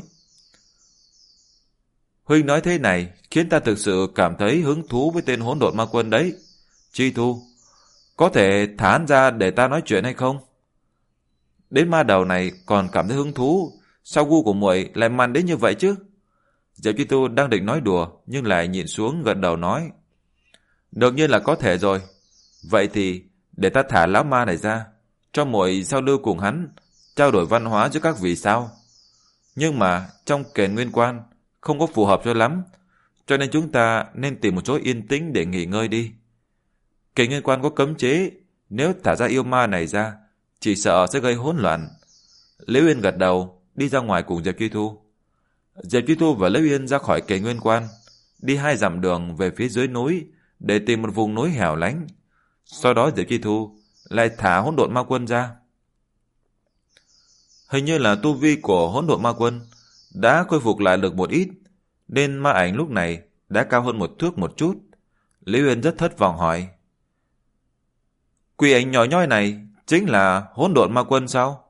huynh nói thế này khiến ta thực sự cảm thấy hứng thú với tên hỗn độn ma quân đấy. Chi Tu, có thể thả hắn ra để ta nói chuyện hay không? Đến ma đầu này còn cảm thấy hứng thú, sao gu của muội lại mặn đến như vậy chứ? Diệp Chi Tu đang định nói đùa nhưng lại nhìn xuống gật đầu nói, đương nhiên là có thể rồi. Vậy thì để ta thả lão ma này ra, cho muội giao lưu cùng hắn, trao đổi văn hóa giữa các vị sao. Nhưng mà trong Kền Nguyên Quan không có phù hợp cho lắm, cho nên chúng ta nên tìm một chỗ yên tĩnh để nghỉ ngơi đi. Kền Nguyên Quan có cấm chế, nếu thả ra yêu ma này ra, chỉ sợ sẽ gây hỗn loạn. Liễu Yên gật đầu, đi ra ngoài cùng Diệp Chi Thu. Diệp Chi Thu và Liễu Yên ra khỏi Kền Nguyên Quan, đi hai dặm đường về phía dưới núi để tìm một vùng núi hẻo lánh. Sau đó Diệp Chi Thu lại thả hỗn độn ma quân ra. Hình như là tu vi của hỗn độn ma quân đã khôi phục lại được một ít, nên ma ảnh lúc này đã cao hơn một thước một chút. Liễu Yên rất thất vọng hỏi, quỷ ảnh nhỏ nhoi này chính là hỗn độn ma quân sao?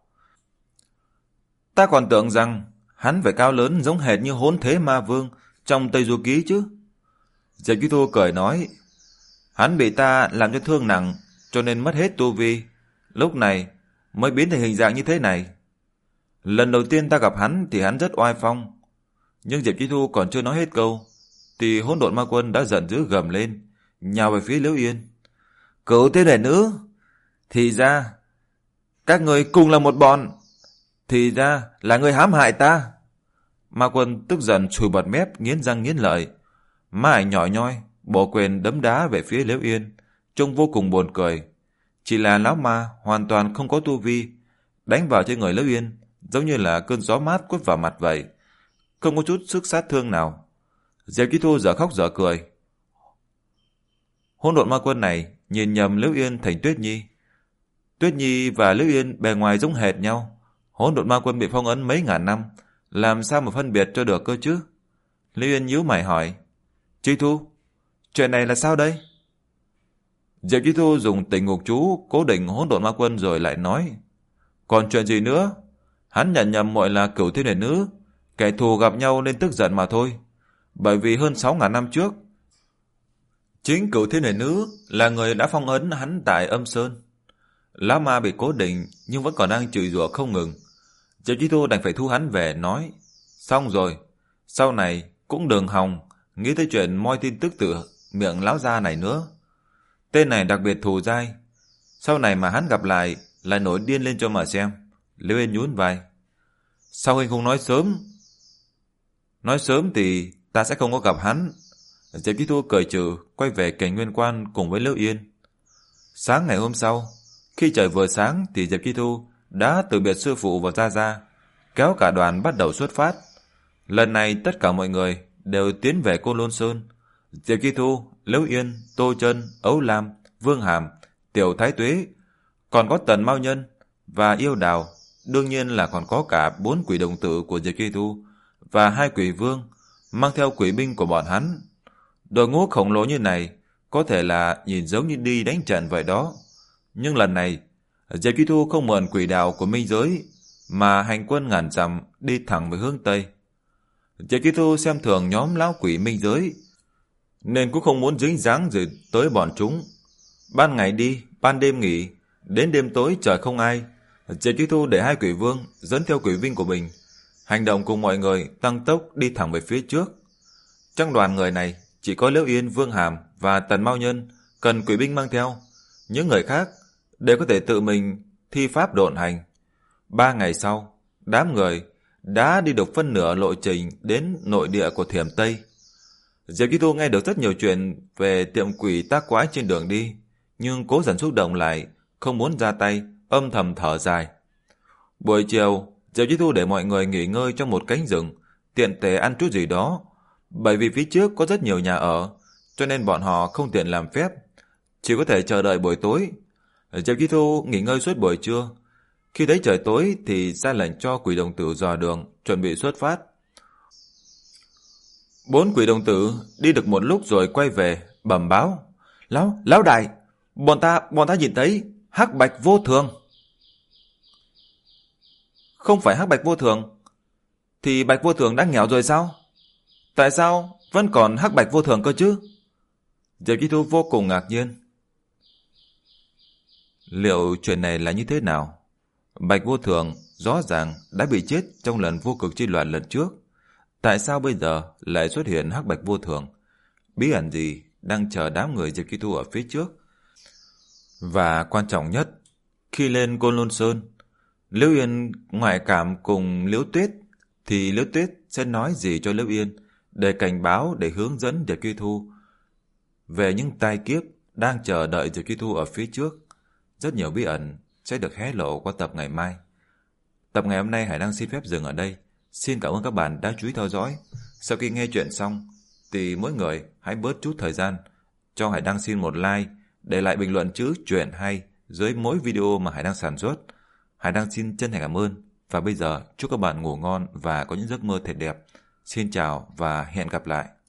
Ta còn tưởng rằng hắn phải cao lớn giống hệt như Hỗn Thế Ma Vương trong Tây Du Ký chứ. Diệp Chi Thu cười nói, hắn bị ta làm cho thương nặng, cho nên mất hết tu vi, lúc này mới biến thành hình dạng như thế này. Lần đầu tiên ta gặp hắn thì hắn rất oai phong, nhưng Diệp Chi Thu còn chưa nói hết câu thì hỗn độn ma quân đã giận dữ gầm lên, nhào về phía Liễu Yên. Cửu Thiên Đệ Nữ, thì ra các người cùng là một bọn, thì ra là người hãm hại ta. Ma quân tức giận chùi bọt mép, nghiến răng nghiến lợi. Ma ảnh nhỏ nhoi bổ quyền đấm đá về phía Liễu Yên, trông vô cùng buồn cười. Chỉ là lão ma hoàn toàn không có tu vi, đánh vào trên người Liễu Yên giống như là cơn gió mát quất vào mặt vậy, không có chút sức sát thương nào. Diệp Chi Thu dở khóc dở cười. Hỗn độn ma quân này nhìn nhầm Liễu Yên thành Tuyết Nhi. Tuyết Nhi và Liễu Yên bề ngoài giống hệt nhau. Hỗn độn ma quân bị phong ấn mấy ngàn năm, làm sao mà phân biệt cho được cơ chứ? Liễu Yên nhíu mày hỏi, Chi Thu, chuyện này là sao đây? Diệp Chi Thu dùng Tỉnh Ngục chú cố định hỗn độn ma quân rồi lại nói, còn chuyện gì nữa? Hắn nhận nhầm muội là Cửu Thiên Đệ Nữ, kẻ thù gặp nhau nên tức giận mà thôi. Bởi vì hơn sáu ngàn năm trước, chính Cửu Thiên Đệ Nữ là người đã phong ấn hắn tại Âm Sơn. Lão ma bị cố định nhưng vẫn còn đang chửi rủa không ngừng. Diệp Chi Thu đành phải thu hắn về, nói, xong rồi, sau này cũng đừng hòng nghĩ tới chuyện moi tin tức từ miệng lão gia này nữa. Tên này đặc biệt thù dai, sau này mà hắn gặp lại lại nổi điên lên cho mà xem. Liễu Yên nhún vai, sao huynh không nói sớm? Nói sớm thì ta sẽ không có gặp hắn. Diệp Chi Thu cười trừ, quay về Kền Nguyên Quan cùng với Liễu Yên. Sáng ngày hôm sau, khi trời vừa sáng thì Diệp Chi Thu đã từ biệt sư phụ và Gia Gia, kéo cả đoàn bắt đầu xuất phát. Lần này tất cả mọi người đều tiến về Côn Lôn Sơn. Diệp Chi Thu, Liễu Yên, Tô Chân, Ấu Lam, Vương Hàm, Tiểu Thái Tuế, còn có Tần Mao Nhân và Yêu Đào, đương nhiên là còn có cả bốn quỷ đồng tử của Diệp Chi Thu và hai quỷ vương mang theo quỷ binh của bọn hắn. Đội ngũ khổng lồ như này có thể là nhìn giống như đi đánh trận vậy đó, nhưng lần này Diệp Chi Thu không mượn quỷ đạo của minh giới mà hành quân ngàn dặm đi thẳng về hướng Tây. Diệp Chi Thu xem thường nhóm lão quỷ minh giới nên cũng không muốn dính dáng gì tới bọn chúng. Ban ngày đi, ban đêm nghỉ, đến đêm tối trời không ai, Diệp Chi Thu để hai quỷ vương dẫn theo quỷ binh của mình, hành động cùng mọi người tăng tốc đi thẳng về phía trước. Trong đoàn người này chỉ có Liễu Yên, Vương Hàm và Tần Mao Nhân cần quỷ binh mang theo, những người khác đều có thể tự mình thi pháp độn hành. Ba ngày sau, đám người đã đi được phân nửa lộ trình đến nội địa của Thiểm Tây. Diệp Chi Thu nghe được rất nhiều chuyện về tiệm quỷ tác quái trên đường đi, nhưng cố dần xúc động lại, không muốn ra tay, âm thầm thở dài. Buổi chiều, Diệp Chi Thu để mọi người nghỉ ngơi trong một cánh rừng, tiện thể ăn chút gì đó. Bởi vì phía trước có rất nhiều nhà ở, cho nên bọn họ không tiện làm phép, chỉ có thể chờ đợi buổi tối. Diệp Chi Thu nghỉ ngơi suốt buổi trưa. Khi thấy trời tối thì ra lệnh cho quỷ đồng tử dò đường, chuẩn bị xuất phát. Bốn quỷ đồng tử đi được một lúc rồi quay về, bẩm báo. Lão, lão đại, bọn ta, bọn ta nhìn thấy hắc bạch vô thường. Không phải hắc bạch vô thường, thì bạch vô thường đã nghèo rồi sao? Tại sao vẫn còn hắc bạch vô thường cơ chứ? Diệp Chi Thu vô cùng ngạc nhiên. Liệu chuyện này là như thế nào? Bạch vô thường rõ ràng đã bị chết trong lần vô cực chi loạn lần trước. Tại sao bây giờ lại xuất hiện hắc bạch vô thường? Bí ẩn gì đang chờ đám người Diệp Chi Thu ở phía trước? Và quan trọng nhất, khi lên Côn Lôn Sơn, Liễu Yên ngoại cảm cùng Liễu Tuyết, thì Liễu Tuyết sẽ nói gì cho Liễu Yên để cảnh báo, để hướng dẫn Diệp Chi Thu về những tai kiếp đang chờ đợi Diệp Chi Thu ở phía trước? Rất nhiều bí ẩn sẽ được hé lộ qua tập ngày mai. Tập ngày hôm nay Hải Đăng xin phép dừng ở đây. Xin cảm ơn các bạn đã chú ý theo dõi. Sau khi nghe chuyện xong thì mỗi người hãy bớt chút thời gian cho Hải Đăng xin một like, để lại bình luận chữ chuyện hay dưới mỗi video mà Hải Đăng sản xuất. Hải Đăng xin chân thành cảm ơn. Và bây giờ chúc các bạn ngủ ngon và có những giấc mơ thật đẹp. Xin chào và hẹn gặp lại.